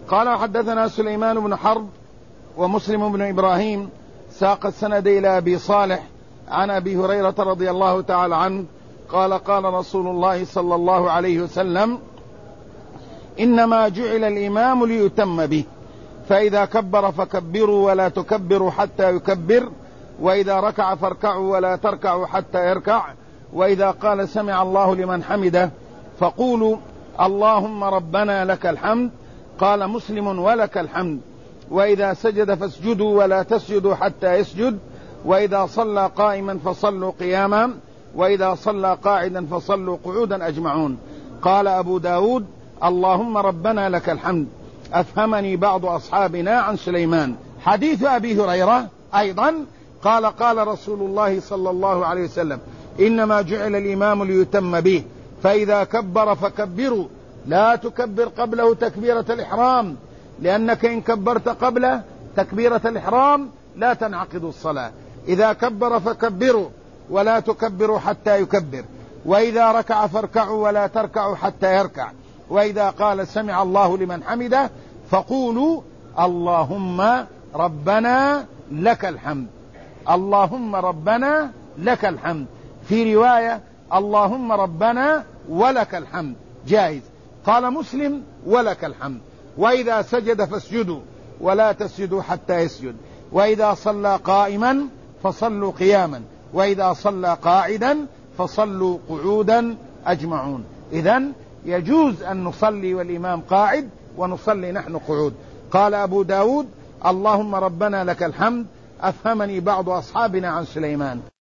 قال وحدثنا سليمان بن حرب ومسلم بن إبراهيم ساق السند إلى أبي صالح عن أبي هريرة رضي الله تعالى عنه قال قال رسول الله صلى الله عليه وسلم: إنما جعل الإمام ليتم به، فإذا كبر فكبروا ولا تكبروا حتى يكبر، وإذا ركع فاركعوا ولا تركعوا حتى يركع، وإذا قال سمع الله لمن حمده فقولوا اللهم ربنا لك الحمد. قال مسلم: ولك الحمد. وإذا سجد فاسجدوا ولا تسجدوا حتى يسجد، وإذا صلى قائما فصلوا قياما، وإذا صلى قاعدا فصلوا قعودا أجمعون. قال أبو داود: اللهم ربنا لك الحمد. أفهمني بعض أصحابنا عن سليمان. حديث أبي هريرة أيضا قال قال رسول الله صلى الله عليه وسلم: إنما جعل الإمام ليتم به، فإذا كبر فكبروا، لا تكبر قبله تكبيرة الإحرام، لأنك إن كبرت قبله تكبيرة الإحرام لا تنعقد الصلاة. إذا كبر فكبروا ولا تكبروا حتى يكبر، وإذا ركع فاركعوا ولا تركعوا حتى يركع، وإذا قال سمع الله لمن حمده فقولوا اللهم ربنا لك الحمد. اللهم ربنا لك الحمد. في رواية اللهم ربنا ولك الحمد جائز. قال مسلم: ولك الحمد. وإذا سجد فاسجدوا ولا تسجدوا حتى يسجد، وإذا صلى قائما فصلوا قياما، وإذا صلى قاعدا فصلوا قعودا أجمعون. إذن يجوز أن نصلي والإمام قاعد ونصلي نحن قعود. قال أبو داود: اللهم ربنا لك الحمد. أفهمني بعض أصحابنا عن سليمان.